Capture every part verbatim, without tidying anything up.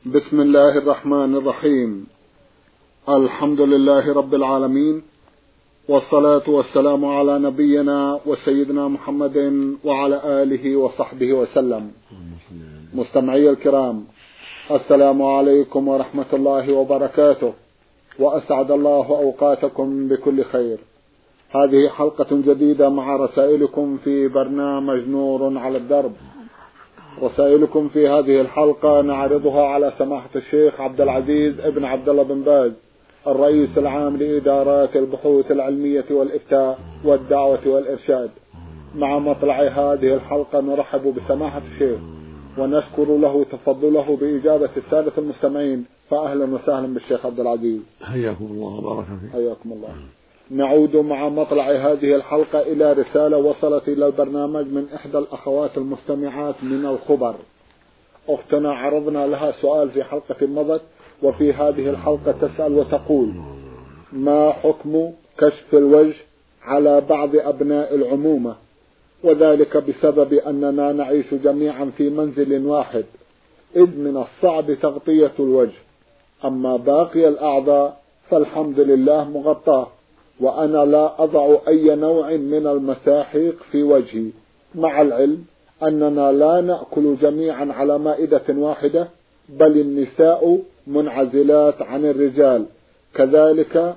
بسم الله الرحمن الرحيم. الحمد لله رب العالمين، والصلاة والسلام على نبينا وسيدنا محمد وعلى آله وصحبه وسلم. مستمعي الكرام، السلام عليكم ورحمة الله وبركاته، وأسعد الله أوقاتكم بكل خير. هذه حلقة جديدة مع رسائلكم في برنامج نور على الدرب. رسائلكم في هذه الحلقة نعرضها على سماحة الشيخ عبد العزيز ابن عبد الله بن باز، الرئيس العام لإدارات البحوث العلمية والإفتاء والدعوة والإرشاد. مع مطلع هذه الحلقة نرحب بسماحة الشيخ ونشكر له تفضله بإجابة السادة المستمعين، فأهلا وسهلا بالشيخ عبد العزيز. حياكم الله وبارك فيك. حياكم الله. نعود مع مطلع هذه الحلقة إلى رسالة وصلت إلى البرنامج من إحدى الأخوات المستمعات من الخبر. أختنا عرضنا لها سؤال في حلقة مضت، وفي هذه الحلقة تسأل وتقول: ما حكم كشف الوجه على بعض أبناء العمومة، وذلك بسبب أننا نعيش جميعا في منزل واحد، إذ من الصعب تغطية الوجه، أما باقي الأعضاء فالحمد لله مغطاه، وأنا لا أضع أي نوع من المساحيق في وجهي، مع العلم أننا لا نأكل جميعا على مائدة واحدة، بل النساء منعزلات عن الرجال، كذلك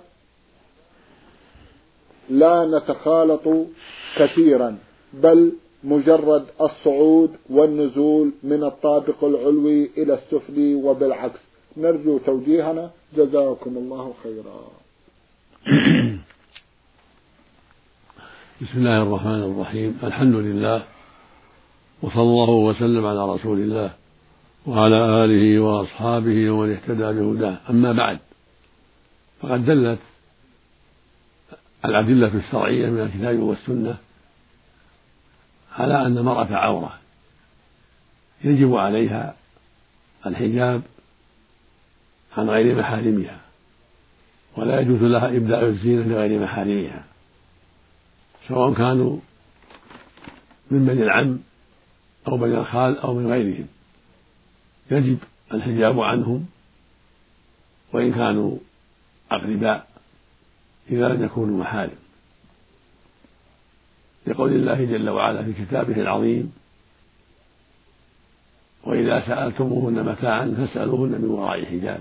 لا نتخالط كثيرا، بل مجرد الصعود والنزول من الطابق العلوي إلى السفلي وبالعكس. نرجو توجيهنا، جزاكم الله خيرا. بسم الله الرحمن الرحيم. الحمد لله، وصلى الله وسلم على رسول الله وعلى آله وأصحابه ومن اهتدى بهداه. أما بعد، فقد دلت الأدلة الشرعية من الكتاب والسنة على أن المرأة عورة يجب عليها الحجاب عن غير محارمها، ولا يجوز لها إبداء الزينة لغير محارمها، سواء كانوا من بني العم أو بني الخال أو من غيرهم. يجب الحجاب عنهم وإن كانوا أقرباء إذا لم يكونوا محارم، لقول الله جل وعلا في كتابه العظيم: وإذا سألتموهن متاعا فاسألوهن من وراء حجاب،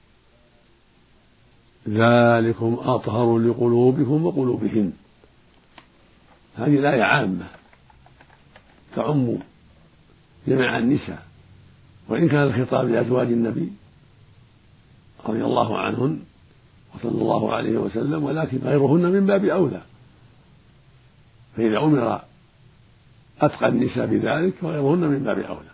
ذلكم أطهر لقلوبكم وقلوبهن. هذه الآية عامة تعم جميع النساء، وإن كان الخطاب لأزواج النبي رضي الله عنهن وصلى الله عليه وسلم، ولكن غيرهن من باب أولى، فإذا أمر أتقى النساء بذلك فغيرهن من باب أولى.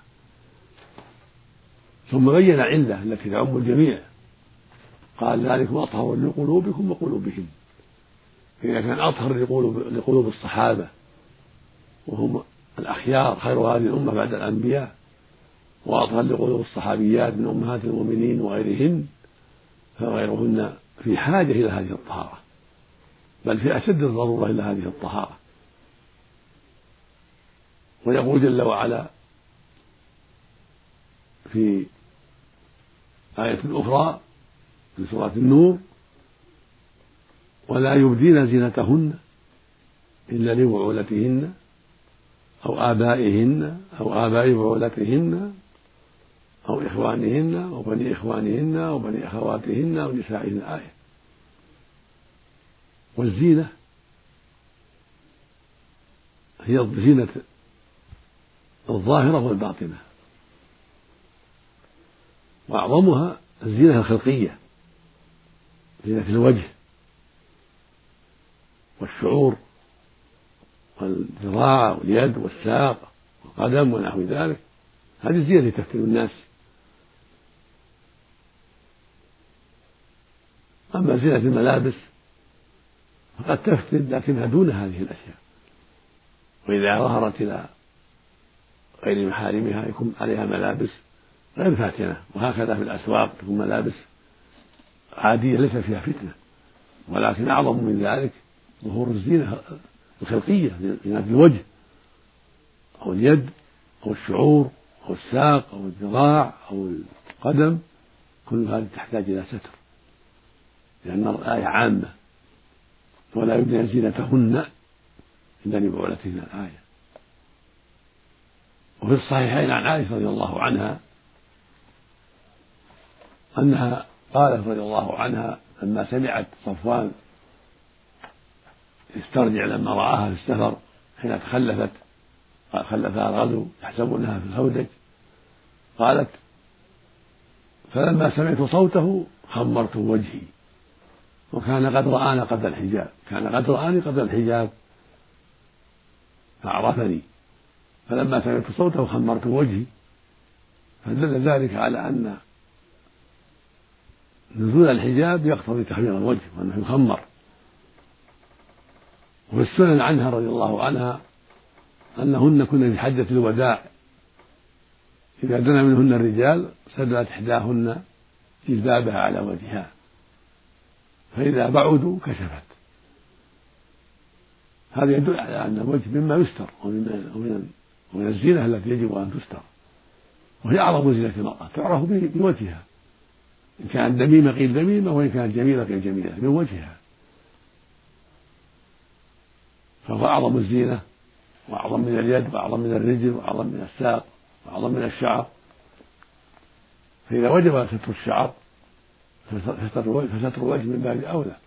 ثم بين علة التي تعم الجميع، قال: ذلكم أطهر لقلوبكم وقلوبهم. فإذا كان أطهر لقلوب, لقلوب الصحابة وهم الأخيار خير هذه الأمة بعد الأنبياء، وأطهر لقلوب الصحابيات من أمهات المؤمنين وغيرهن، فغيرهن في حاجة إلى هذه الطهارة، بل في أشد الضرورة إلى هذه الطهارة. ويقول جل وعلا في آية أخرى في سورة النور: ولا يبدين زينتهن إلا لبعولتهن أو آبائهن أو آباء بعولتهن أو إخوانهن أو بني إخوانهن أو بني أخواتهن أو نسائهن. آية. والزينة هي الزينة الظاهرة والباطنة، وأعظمها الزينة الخلقية، زينة الوجه والشعور والذراع واليد والساق والقدم ونحو ذلك. هذه الزينة التي تفتن الناس. أما زينة الملابس فقد تفتن، لكنها دون هذه الأشياء، وإذا ظهرت إلى غير محارمها يكون عليها ملابس غير فاتنة. وهكذا في الأسواق تكون ملابس عادية ليس فيها فتنة. ولكن أعظم من ذلك ظهور الزينة الخلقية، زينة الوجه أو اليد أو الشعور أو الساق أو الذراع أو قدم، كل هذه تحتاج إلى ستر، لأن الآية عامة، ولا يبدين زينتهن إلا لبعولتهن الآية. وفي الصحيحين عن عائشة رضي الله عنها أنها قالت رضي الله عنها لما سمعت صفوان يسترجع لما رآها في السفر حين تخلفت خلفها الغزو يحسبونها في الهودج، قالت: فلما سمعت صوته خمرت وجهي، وكان قد رآني قبل الحجاب كان قد رآني قبل الحجاب فعرفني، فلما سمعت صوته خمرت وجهي، فدل ذلك على أن نزول الحجاب يقتضي تخمير الوجه وأنه يخمر. وفي السنن عنها رضي الله عنها أنهن كن في حجة الوداع إذا دنا منهن الرجال سدلت إحداهن جلبابها على وجهها، فإذا بعدوا كشفت. هذا يدل على أن الوجه مما يستر ومن ومن الزينة التي يجب أن تستر، وهي أعظم زينة المرأة، تعرف بوجهها، إن كانت دميمة قيل دميمة، وإن كانت جميلة قيل جميلة، من وجهها، فهو أعظم الزينة وأعظم من اليد وأعظم من الرجل وأعظم من الساق وأعظم من الشعر. فإذا وجب ستر الشعر فستر الوجه من باب أولى.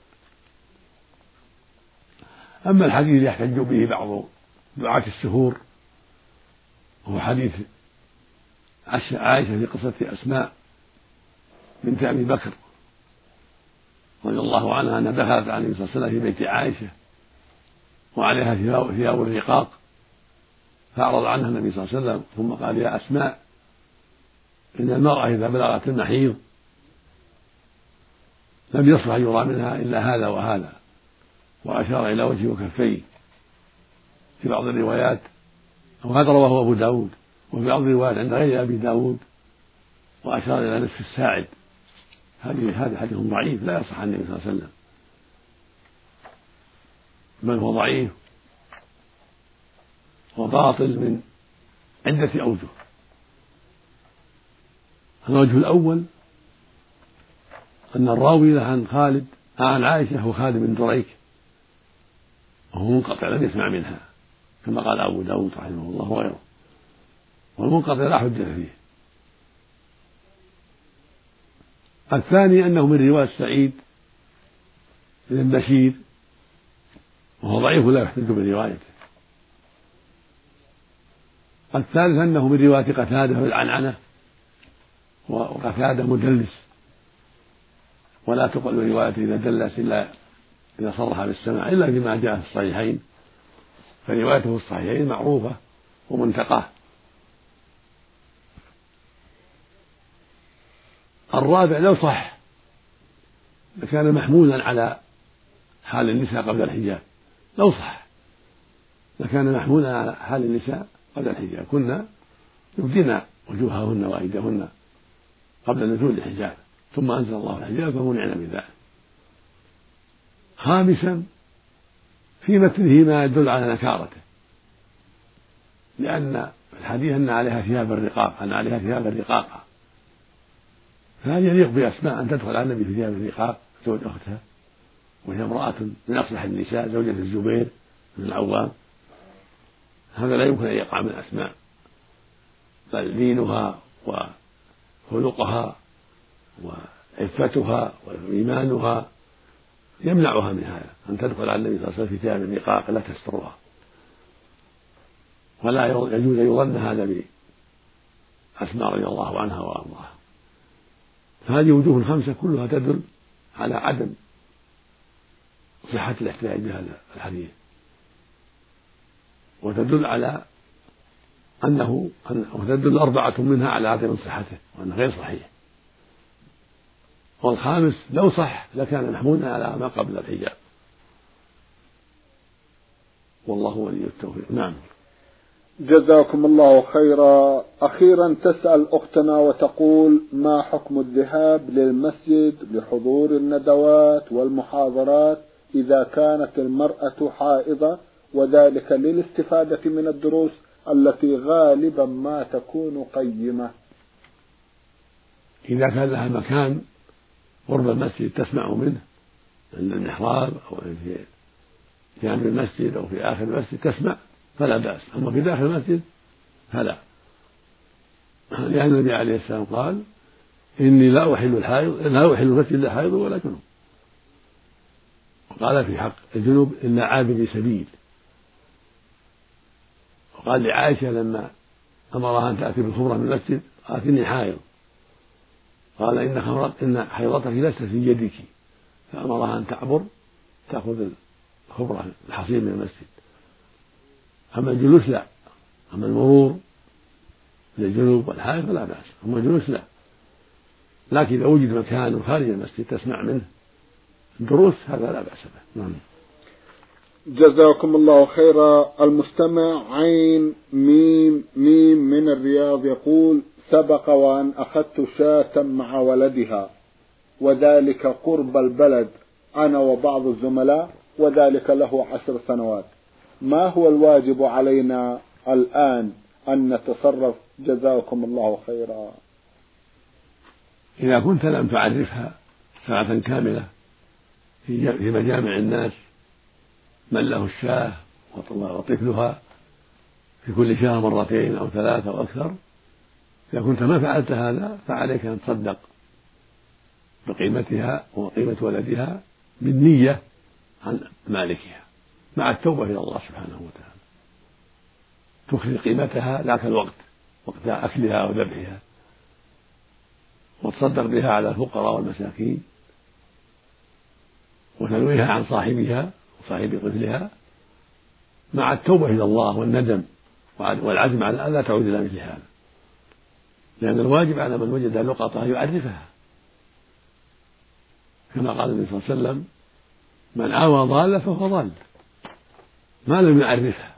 أما الحديث يحتج به بعض دعاة السهور وهو حديث عائشة في قصة أسماء بنت أبي بكر رضي الله عنها أن دخلت على النبي صلى الله عليه وسلم في بيت عائشة وعليها ثياب الرقاق، فأعرض عنها النبي صلى الله عليه وسلم ثم قال: يا أسماء، إن المرأة إذا بلغت المحيض لم يصلح يرى منها إلا هذا وهذا، وأشار إلى وجهه وكفيه في بعض الروايات، وهذا رواه أبو داود، وفي بعض الروايات عند غير أبي داود وأشار إلى نصف الساعد. هذا حديث ضعيف لا يصح عن النبي صلى الله عليه وسلم، بل هو ضعيف وباطل من عدة أوجه. الوجه الأول أن الراوي له عن خالد عن عائشة هو خالد بن دريك، وهو منقطع لم يسمع منها كما قال أبو داود رحمه الله وغيره، والمنقطع لا حجة فيه. الثاني أنه من رواية سعيد بن بشير وهو ضعيف لا يحتج بروايته. الثالث أنه من رواية قتادة بالعنعنة، وقتادة مدلس ولا تقبل روايته إذا دلس إلا إذا صرح بالسماع إلا فيما جاء في الصحيحين، فروايته في الصحيحين معروفة ومنتقاه. الرابع لو صح لكان محمولا على حال النساء قبل الحجاب، لو صح لكان محمولا على حال النساء قبل الحجاب، كنا يبدين وجوههن وأيديهن قبل نزول الحجاب، ثم أنزل الله الحجاب فمنعنا من ذلك. خامسا في متنه ما يدل على نكارته، لأن الحديث أن عليها ثياب الرقاق أن عليها ثياب الرقاق، فهل يليق بأسماء أن تدخل على النبي في ثياب الرقاق زوج أختها وهي امرأة من أصلح النساء زوجة الزبير بن العوام؟ هذا لا يمكن أن يقع من أسماء، بل دينها وخلقها وعفتها وإيمانها يمنعها من هذا أن تدخل على النبي صلى الله عليه وسلم في ثياب الرقاق لا تسترها، ولا يجوز أن يظن هذا بأسماء رضي الله عنها وأرضاها. هذه وجوه خمسة كلها تدل على عدم صحة الاحتجاج بهذا الحديث، وتدل على أنه وتدل أربعة منها على عدم صحته وأنه غير صحيح. والخامس لو صح لكان محمولا على ما قبل الحجاب، والله ولي التوفيق. نعم. جزاكم الله خيرا. أخيرا تسأل أختنا وتقول: ما حكم الذهاب للمسجد لحضور الندوات والمحاضرات إذا كانت المرأة حائضة، وذلك للاستفادة من الدروس التي غالبا ما تكون قيمة؟ إذا كان لها مكان قرب المسجد تسمع منه عند المحراب أو في جانب المسجد أو في آخر المسجد تسمع فلا بأس، أما في داخل المسجد فلا، لأن النبي عليه السلام قال إني لا أحل الحائض لا أحل المسجد لا حائض ولا جنوب، وقال في حق الجنوب إلا عابر سبيل. وقال لعائشة لما أمرها أن تأتي بالخمرة من المسجد قالت إني حائض، قال إن خمرت إن حيضتك ليست في يدك، فأمرها أن تعبر تأخذ الخمرة الحصير من المسجد. أما الجلوس لا، أما المرور للجنوب والحائض فلا بأس، أما الجلوس لا، لكن إذا وجد مكان خارج المسجد تسمع منه الدروس هذا لا بأس به. نعم. جزاكم الله خيرا. المستمع عين ميم ميم من الرياض يقول: سبق وأن أخذت شاة مع ولدها وذلك قرب البلد أنا وبعض الزملاء وذلك له عشر سنوات، ما هو الواجب علينا الآن أن نتصرف؟ جزاكم الله خيرا. إذا كنت لم تعرفها ساعة كاملة في مجامع الناس من له الشاة وطفلها في كل شهر مرتين أو ثلاثة أو أكثر، إذا كنت ما فعلت هذا فعليك أن تصدق بقيمتها وقيمة ولدها بالنية عن مالكها مع التوبة إلى الله سبحانه وتعالى، تخرج قيمتها ذاك الوقت وقت أكلها وذبحها وتصدق بها على الفقراء والمساكين وتنويها عن صاحبها وصاحب طفلها مع التوبة إلى الله والندم والعزم على أن لا تعود إلى مثل هذا، لأن الواجب على من وجد لقطة يعرفها، كما قال النبي صلى الله عليه وسلم: من آوى ضالة فهو ضال ما لم يعرفها.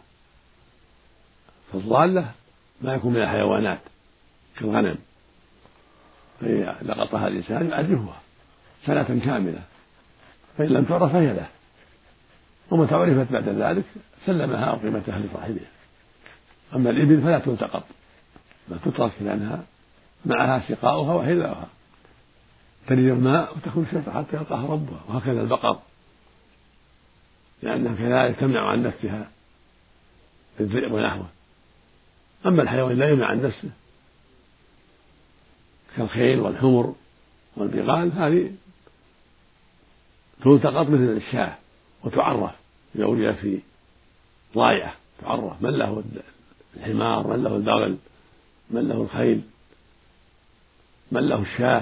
فالضالة ما يكون من الحيوانات كالغنم، فإذا لقطها الإنسان يعرفها سنة كاملة، فإن لم تعرف فهي له، ومتى عرفت بعد ذلك سلمها أو قيمتها لصاحبها. أما الإبل فلا تلتقط بل تترك لأنها معها سقاؤها وحذاؤها ترد الماء وتكون شرطة حتى يلقاها ربها، وهكذا البقر لأنها كذلك تمنع عن نفسها الذئب ونحوه. أما الحيوان لا يمنع عن نفسه كالخيل والحمر والبغال هذه تلتقط مثل الشاة وتعرف إذا وجدت في ضايعة، تعرف من له الحمار من له البغل من له الخيل من له الشاة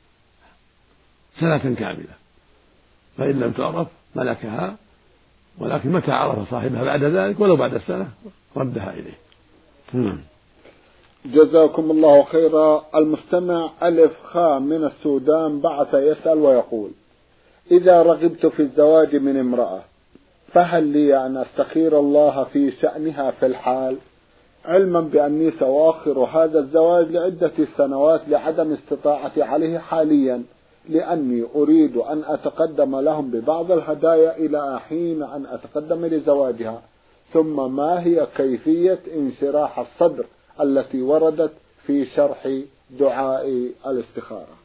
سنة كاملة، فإن لم تعرف ملكها، ولكن متى عرف صاحبها بعد ذلك ولو بعد السنة ردها إليه. نعم. جزاكم الله خيرا. المستمع ألف خاء من السودان بعث يسأل ويقول: إذا رغبت في الزواج من امرأة فهل لي أن أستخير الله في شأنها في الحال، علما بأني سأؤخر هذا الزواج لعدة سنوات لعدم استطاعتي عليه حاليا، لأني أريد أن أتقدم لهم ببعض الهدايا إلى حين أن أتقدم لزواجها، ثم ما هي كيفية انشراح الصدر التي وردت في شرح دعاء الاستخارة؟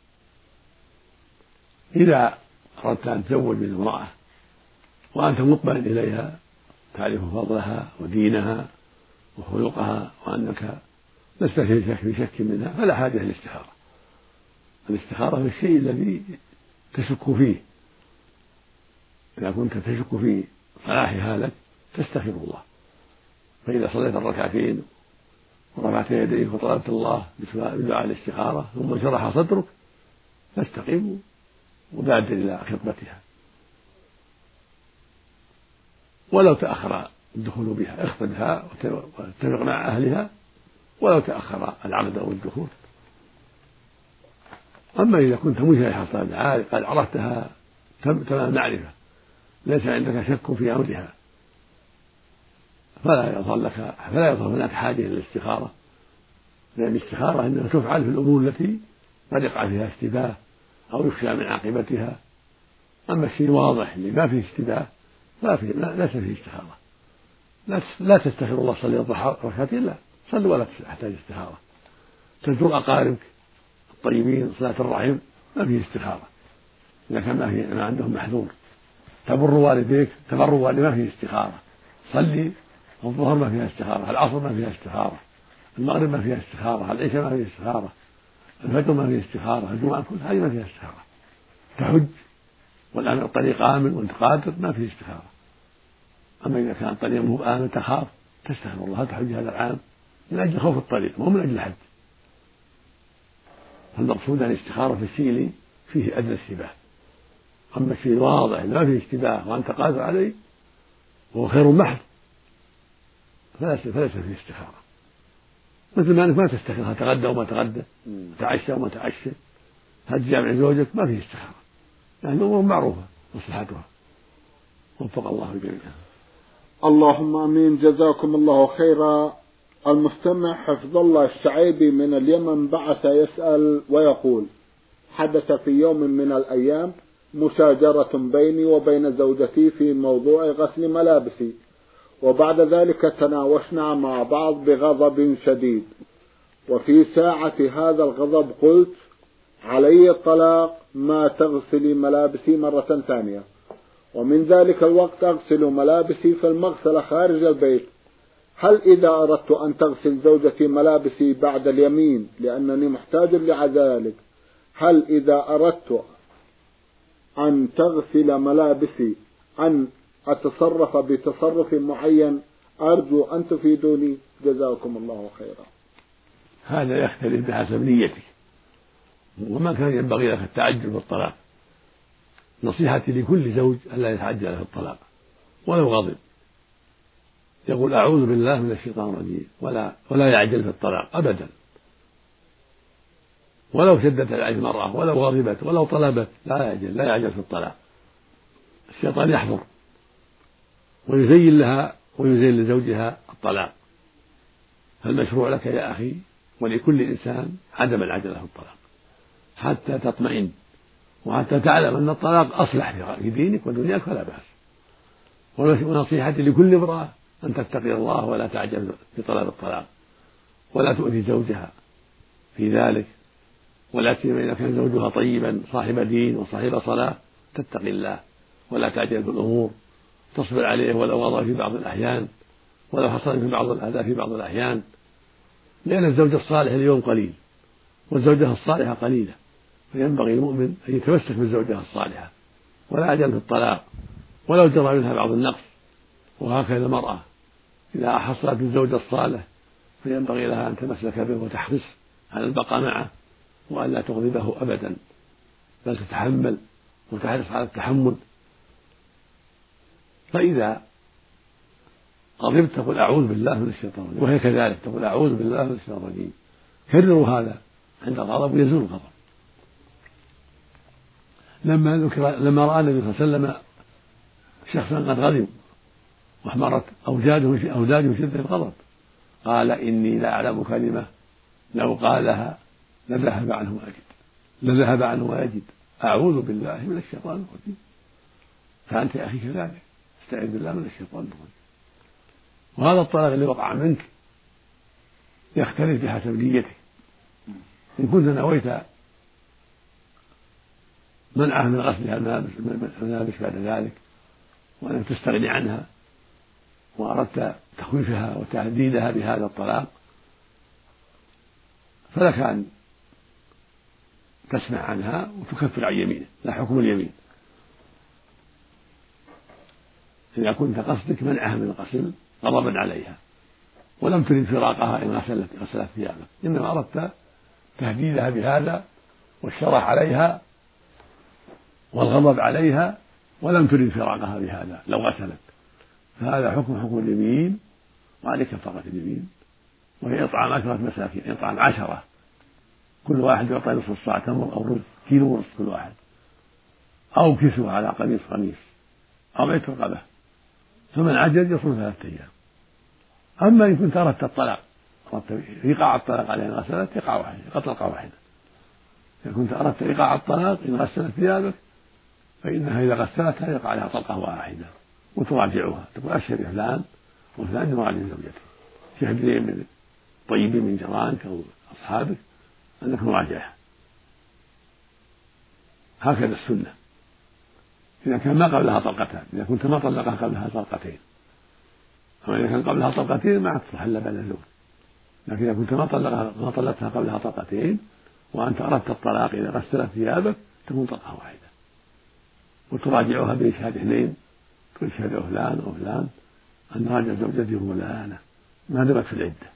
إذا أردت أن تزوج من امرأة وأنت مقبل إليها تعرف فضلها ودينها وخلقها وأنك لست في شك منها فلا حاجة للاستخارة. الاستخارة في الشيء الذي تشك فيه، إذا كنت تشك في صلاحها لك تستخير الله، فإذا صليت الركعتين ورفعت يديك وطلبت الله بدعاء الاستخارة ثم شرح صدرك فاستقم وبادر إلى خطبتها، ولو تأخر الدخول بها اخطبها واتفق مع أهلها ولو تأخر العقد أو الدخول. أما إذا كنت مشرح الصلاة قد عرفتها تمام معرفة ليس عندك شك في أمرها فلا يظهر لك فلا يظهر هناك حاجة إلى الاستخارة، لأن الاستخارة إنها تفعل في الأمور التي قد يقع فيها اشتباه أو يخشى من عاقبتها. أما الشيء واضح اللي ما فيه اشتباه لا فيه ليس فيه استخارة. لا تستخير الله صلي الضحى ركعتين، لا صل ولا تحتاج استخارة. تزور أقاربك الطيبين صلة الرحم ما فيه استخارة، إذا كان ما, فيه ما عندهم محذور. تبر والديك تبر والديك ما فيه استخارة. صلي الظهر ما فيها استخارة، العصر ما فيها استخارة، المغرب ما فيها استخارة، العشاء ما فيها استخارة، الفجر ما فيها استخارة، الجمعة كل هذه ما فيها استخارة. تحج والآن الطريق آمن وأنت قادر ما فيه استخارة. أما إذا كان الطريق مو آمن تخاف تستخير الله هل تحج هذا العام من أجل خوف الطريق مو من أجل الحج. فالمقصود أن الاستخارة في الشيء فيه أدنى اشتباه. أما الشيء الواضح ما فيه اشتباه وأنت قادر عليه وهو خير محض فليس فليس فيه استخارة. مثل ما أنك ما تستخير تغدى وما تغدى، تعشى وما تعشى، هل جامع زوجك ما فيه استخارة، يعني الأمور معروفة مصلحتها. وفق الله الجميع. اللهم امين. جزاكم الله خيرا. المستمع حفظ الله الشعيبي من اليمن بعث يسأل ويقول: حدث في يوم من الأيام مشاجرة بيني وبين زوجتي في موضوع غسل ملابسي، وبعد ذلك تناوشنا مع بعض بغضب شديد، وفي ساعة هذا الغضب قلت: علي الطلاق، ما تغسلي ملابسي مرة ثانية. ومن ذلك الوقت أغسل ملابسي في المغسلة خارج البيت. هل إذا أردت أن تغسل زوجتي ملابسي بعد اليمين لأنني محتاج لذلك، هل إذا أردت أن تغسل ملابسي أن أتصرف بتصرف معين؟ أرجو أن تفيدوني جزاكم الله خيرا. هذا يختلف بحسب نيتك، وما كان ينبغي لك التعجل بالطلاق. نصيحتي لكل زوج ألا يتعجل في الطلاق ولو غضب، يقول أعوذ بالله من الشيطان الرجيم، ولا ولا يعجل في الطلاق أبدا، ولو شدت عليه المرأة ولو غضبت ولو طلبت لا يعجل لا يعجل في الطلاق. الشيطان يحضر ويزين لها ويزين لزوجها الطلاق. فالمشروع لك يا أخي ولكل إنسان عدم العجلة في الطلاق حتى تطمئن وحتى تعلم أن الطلاق أصلح في دينك ودنياك فلا بأس. ونصيحتي لكل امرأة أن تتقي الله ولا تعجل في طلب الطلاق ولا تؤذي زوجها في ذلك، ولا سيما إذا كان زوجها طيبا صاحب دين وصاحب صلاة تتقي الله ولا تعجل بالأمور، تصبر عليه ولو غضب في بعض الأحيان ولو حصل في بعض الأذى في بعض الأحيان، لأن الزوج الصالح اليوم قليل والزوجة الصالحة قليلة، فينبغي المؤمن أن يتمسك بالزوجة الصالحة ولا يعجل في الطلاق ولو جرى منها بعض النقص. وهكذا المرأة إذا حصلت الزوج الصالح فينبغي لها أن تمسك به وتحرص على البقاء معه وأن لا تغضبه أبدا، بل تتحمل وتحرص على التحمل. فإذا غضبت تقول أعوذ بالله من الشيطان الرجيم، وهي كذلك تقول أعوذ بالله من الشيطان الرجيم. كرروا هذا عند الغضب ويزول الغضب. لما ذكر لما رأى النبي صلى الله عليه وسلم شخصا قد غضب واحمرت أوجاده أوداجه من شدة الغضب قال: إني لأعلم كلمة لو قالها لذهب عنه واجد لذهب عنه واجد أعوذ بالله من الشيطان الرجيم. فأنت يا أخي كذلك استعذ بالله من الشيطان الرجيم. وهذا الطلاق اللي وقع منك يختلف بحسب نيتك. إن كنت نويت منعها من غسلها الملابس بعد ذلك وأنك تستغني عنها وأردت تخويفها وتهديدها بهذا الطلاق فلك أن تسمع عنها وتكفر عن يمينه، لا حكم اليمين. إذا كنت قصدك منعها من الغسل غضبا عليها ولم ترد فراقها إن غسلت غسلت ثيابك، إنما أردت تهديدها بهذا والشرح عليها والغضب عليها ولم ترد فراقها بهذا لو غسلت، فهذا حكم حكم اليمين وعليك كفارة اليمين، وهي إطعام عشرة مساكين، إطعام عشرة كل واحد يعطى نصف الصاع تمر أو رز كيلو ونصف كل واحد، أو كسوة على قميص قميص، أو عتق رقبة، فمن عجز يصوم ثلاثة أيام. أما إن كنت أردت الطلاق أردت إيقاع الطلاق عليها إن غسلت إيقاع واحدة طلقة واحدة. إذا كنت أردت إيقاع الطلاق إن غسلت ثيابك فإنها إذا غسلتها يقع عليها طلقة واحدة وتراجعها، تقول أشهد فلان وفلان يراجع زوجته، شهد لي من طيبين من جيرانك أو أصحابك أنك مراجعها هكذا السنة إذا كان ما قبلها طلقتان، إذا كنت ما طلقها قبلها طلقتين، أما إذا كان قبلها طلقتين ما تصلح إلا بعد الزوج، لكن إذا كنت ما طلقها ما طلقتها قبلها طلقتين وأنت أردت الطلاق إذا غسلت ثيابك تكون طلقة واحدة، وتراجعها بإشهاد اثنين، تشهد فلان أو فلان أن راجع زوجته فلانة ما دمت في العدة.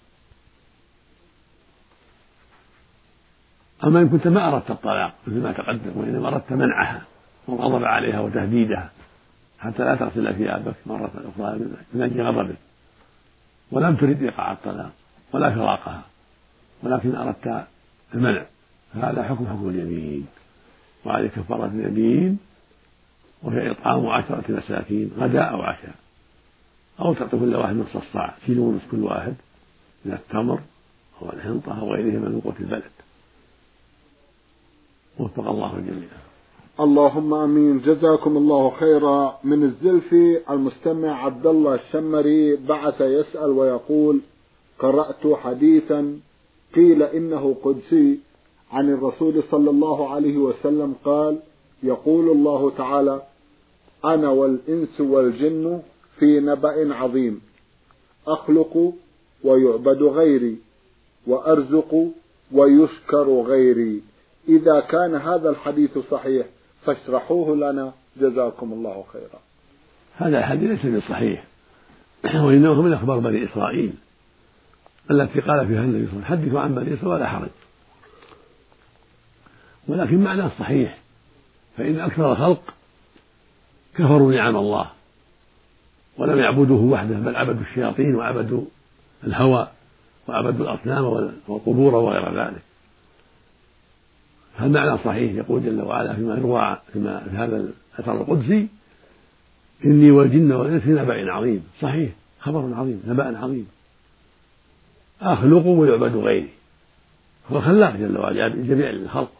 أما إن كنت ما أردت الطلاق مثل ما تقدم وإنما أردت منعها والغضب عليها وتهديدها حتى لا تغسل ثيابك مرة أخرى من أجل غضبك، ولم ترد إيقاع الطلاق ولا فراقها ولكن أردت المنع، فهذا حكم حكم اليمين، وعليه كفارة اليمين، وهي إطعام عشرة مساكين غداء أو عشاء، أو تعطي كل واحد نصف الصاع كيلو ونصف كل واحد من التمر أو الحنطة أو غيرهما من قوت البلد. وفق الله الجميع. اللهم امين. جزاكم الله خيرا. من الزلفي المستمع عبد الله الشمري بعث يسأل ويقول: قرأت حديثا قيل إنه قدسي عن الرسول صلى الله عليه وسلم قال: يقول الله تعالى: أنا والإنس والجن في نبأ عظيم، أخلق ويعبد غيري، وأرزق ويشكر غيري. إذا كان هذا الحديث صحيح فاشرحوه لنا جزاكم الله خيرا. هذا الحديث ليس بصحيح، وإنه من أخبار بني إسرائيل التي قال فيها النبي صلى الله عليه وسلم: حدثوا عن بني إسرائيل ولا حرج، ولكن معناه صحيح، فإن أكثر الخلق كفروا نعم الله ولم يعبدوه وحده، بل عبدوا الشياطين وعبدوا الهوى وعبدوا الأصنام والقبور وغير ذلك. فالمعنى صحيح، يقول جل وعلا فيما يروى فيما في هذا الأثر القدسي: إني والجن والإنس في نبأ عظيم. صحيح، خبر عظيم، نبأ عظيم. أخلق ويعبد غيري، هو خلاق جل وعلا جميع الخلق،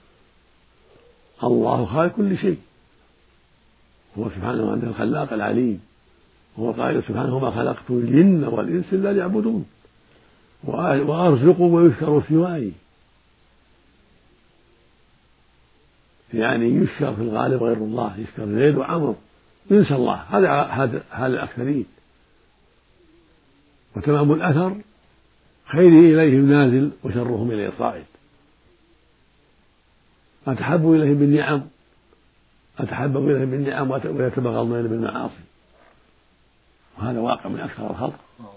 الله خالق كل شيء، هو سبحانه وتعالى الخلاق العليم، هو قائل سبحانه: وما خلقت الجن والإنس إلا ليعبدون، وأرزق ويشكر سواي، يعني يشكر في الغالب غير الله، يشكر زيد وعمر، ينسى الله، هذا هذا هذا الأكثرين. وتمام الأثر: خيره إليهم نازل وشرهم إليه صاعد، أتحب إليهم بالنعم أتحبب إليهم بالنعم ويتبغضون بالمعاصي، وهذا واقع من أكثر الخلق.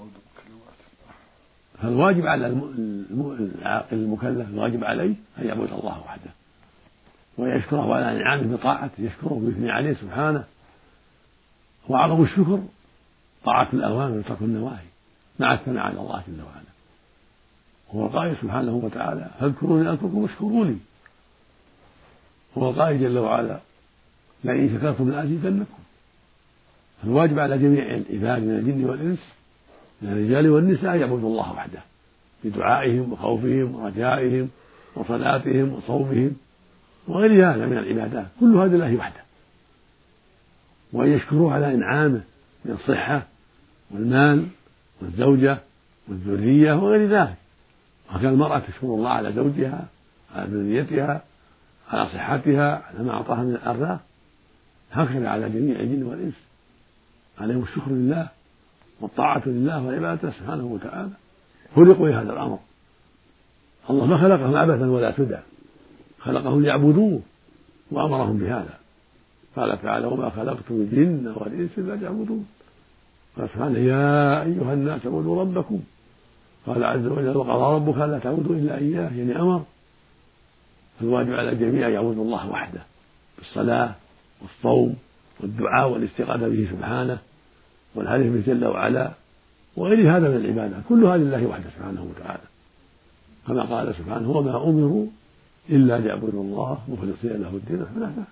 فالواجب على العاقل المكلف الواجب عليه أن يعبد الله وحده ويشكره على نعمه بطاعته، يشكره ويثني عليه سبحانه. وأعظم الشكر طاعة الأوامر وترك النواهي مع الثناء على الله جل وعلا. هو القائل سبحانه وتعالى: فاذكروني أذكركم واشكروا لي. هو القائل جل وعلا: لئن شكرتم لأزيدنكم. الواجب على جميع العباد من الجن والإنس من الرجال والنساء يعبدوا الله وحده بدعائهم وخوفهم ورجائهم وصلاتهم وصومهم وغير هذا من العبادات، كل هذا لله وحده، وأن يشكروه على إنعامه من الصحة والمال والزوجة والذرية وغير ذلك. وكان المرأة تشكر الله على زوجها، على ذريتها، على صحتها، على ما أعطاها من الأرزاق. هكذا على جميع الجن والإنس، عليهم الشكر لله والطاعة لله وعبادته سبحانه وتعالى. خلقوا لهذا الأمر، الله ما خلقهم عبثا ولا سدى، خلقهم ليعبدوه وأمرهم بهذا. قال تعالى: وما خلقت الجن والإنس إلا ليعبدون. قال سبحانه: يا أيها الناس اعبدوا ربكم. قال عز وجل: وقضى ربك ألا تعبدوا إلا إياه، يعني أمر. فالواجب على الجميع أن يعبدوا الله وحده بالصلاة والصوم والدعاء والاستغاثة به سبحانه والحديث به جل وعلا وغير هذا من العبادة، كل هذه لله وحده سبحانه وتعالى، كما قال سبحانه: وما أمروا إلا ليعبدوا الله مخلصين له الدين حنفاء.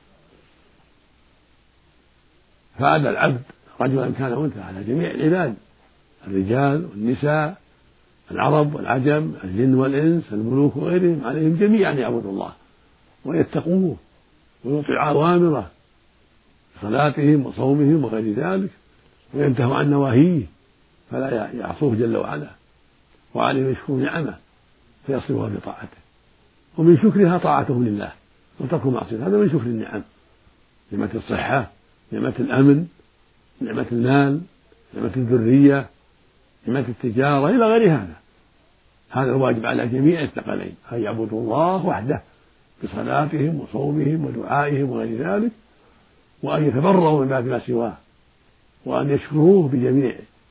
فعلى العبد رجلا كان أنثى على جميع العباد، الرجال والنساء، العرب والعجم، الجن والإنس، الملوك وغيرهم، عليهم جميعا يعبدوا الله ويتقوه ويطيعوا أوامره بصلاتهم وصومهم وغير ذلك، وينتهوا عن نواهيه فلا يعصوه جل وعلا، وعليهم يشكروا نعمه فيصلها بطاعته، ومن شكرها طاعتهم لله وترك المعصية، هذا من شكر النعم، نعمة الصحة، نعمة الأمن، نعمة المال، نعمة الذرية، نعمة التجارة إلى غير هذا. هذا الواجب على جميع الثقلين، أن يعبدوا الله وحده بصلاتهم وصومهم ودعائهم وغير ذلك، وأن يتبرؤوا من ما سواه، وأن يشكروه بجميع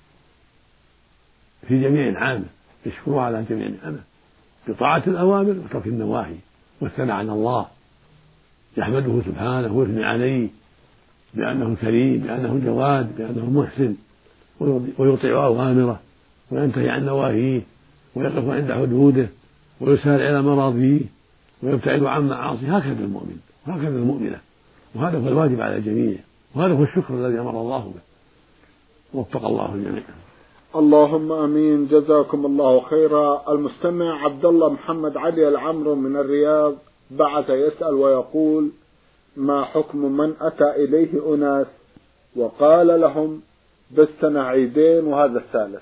في جميع نعمه، يشكروه على جميع نعمه بطاعة الأوامر وترك النواهي والثناء على الله، يحمده سبحانه ويثني عليه بأنه كريم، بأنه جواد، بأنه محسن، ويطيع أوامره وينتهي عن نواهيه ويقف عند حدوده ويسارع إلى مراضيه ويبتعد عن معاصيه. هكذا المؤمن وهكذا المؤمنة، وهذا هو الواجب على الجميع، وهذا هو الشكر الذي أمر الله به. وفق الله الجميع. اللهم امين. جزاكم الله خيرا. المستمع عبد الله محمد علي العمرو من الرياض بعث يسأل ويقول: ما حكم من أتى إليه أناس وقال لهم بالسنة عيدين وهذا الثالث؟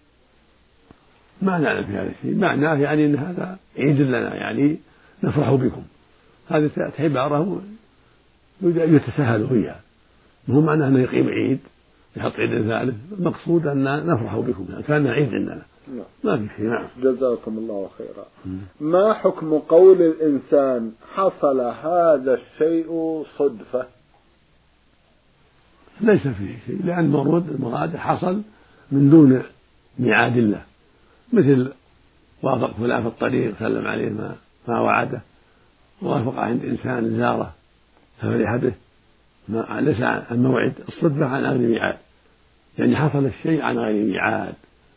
ما نعلم في هذا الشيء، معناه يعني أن هذا عيد لنا، يعني نفرح بكم. هذه عبارة يتساهل فيها، مو معناه أنه يقيم عيد يحط عيد ثالث، المقصود أن نفرح بكم كان عيد عندنا، ما في شيء. نعم. جزاكم الله خيرا. ما حكم قول الإنسان حصل هذا الشيء صدفة؟ ليس فيه شيء، لأن المراد حصل من دون ميعاد الله، مثل وافق فلان في الطريق سلم عليه ما, ما وعده، وافق عند إنسان زاره ففرح به، ما ليس عن موعد. الصدفة عن غير ميعاد، يعني حصل الشيء عن غير ميعاد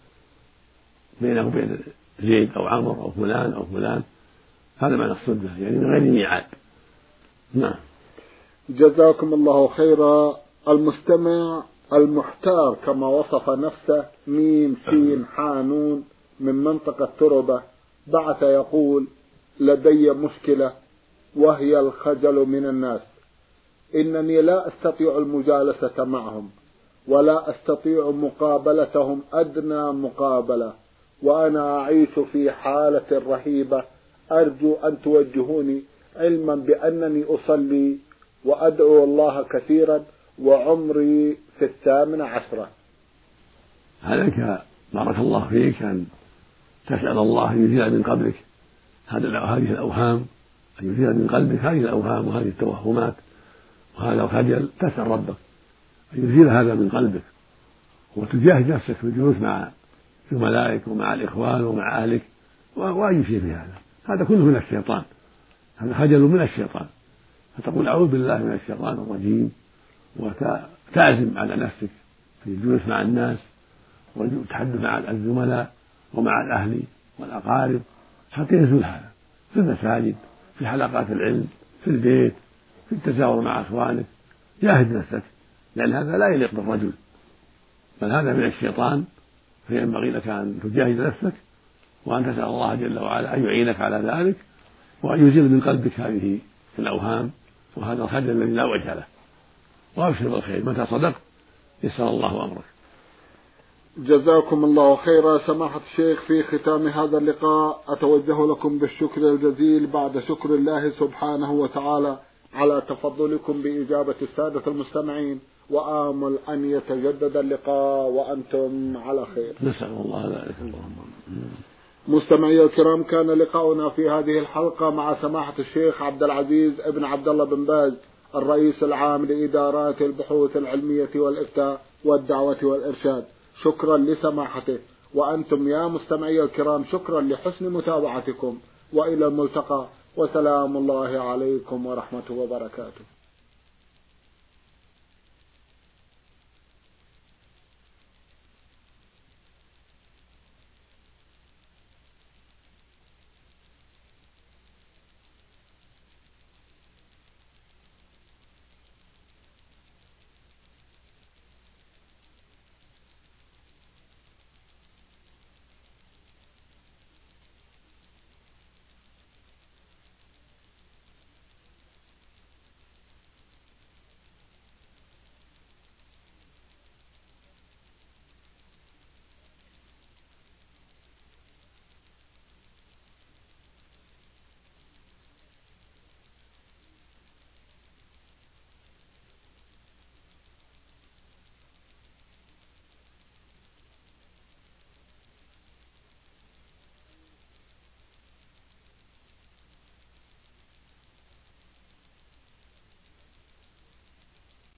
بينه وبين زيد أو عمر أو فلان أو فلان، هذا معنى الصدفة، يعني من غير ميعاد. نعم. جزاكم الله خيرا. المستمع المحتار كما وصف نفسه ميم سين حانون من منطقة تربة بعث يقول: لدي مشكلة وهي الخجل من الناس، إنني لا أستطيع المجالسة معهم ولا أستطيع مقابلتهم أدنى مقابلة، وأنا أعيش في حالة رهيبة، أرجو أن توجهوني، علما بأنني أصلي وأدعو الله كثيرا وعمري في الثامنة عشرة. عليك بارك الله فيك أن تسأل الله أن يزيل من قلبك هذه الأوهام، أن يزيل من قلبك هذه الأوهام وهذه التوهمات وهذا الخجل، تسأل ربك أن يزيل هذا من قلبك، وتجاهد نفسك في الجلوس مع زملائك ومع الإخوان ومع أهلك، وأي شيء في هذا، هذا كله من الشيطان، هذا خجل من الشيطان، فتقول أعوذ بالله من الشيطان الرجيم، وتعزم على نفسك في الجلوس مع الناس والتحدث مع الزملاء ومع الأهل والأقارب حتى يزول هذا، في المساجد، في حلقات العلم، في البيت، في التزاور مع أخوانك، جاهد نفسك، لأن هذا لا يليق بالرجل، بل هذا من الشيطان، فينبغي لك أن تجاهد نفسك وأن تسأل الله جل وعلا أن يعينك على ذلك، وأن يزيل من قلبك هذه الأوهام وهذا الخجل الذي لا وجه له، وأبشر بالخير، متى صدقت يسر الله أمرك. جزاكم الله خيرا. سماحة الشيخ، في ختام هذا اللقاء أتوجه لكم بالشكر الجزيل بعد شكر الله سبحانه وتعالى على تفضلكم بإجابة السادة المستمعين، وآمل أن يتجدد اللقاء وأنتم على خير. نسأل الله ذلك. مستمعي الكرام، كان لقاؤنا في هذه الحلقة مع سماحة الشيخ عبد العزيز ابن عبد الله بن باز، الرئيس العام لإدارات البحوث العلمية والإفتاء والدعوة والإرشاد. شكرا لسماحته، وأنتم يا مستمعي الكرام شكرا لحسن متابعتكم، وإلى الملتقى، وسلام الله عليكم ورحمة وبركاته.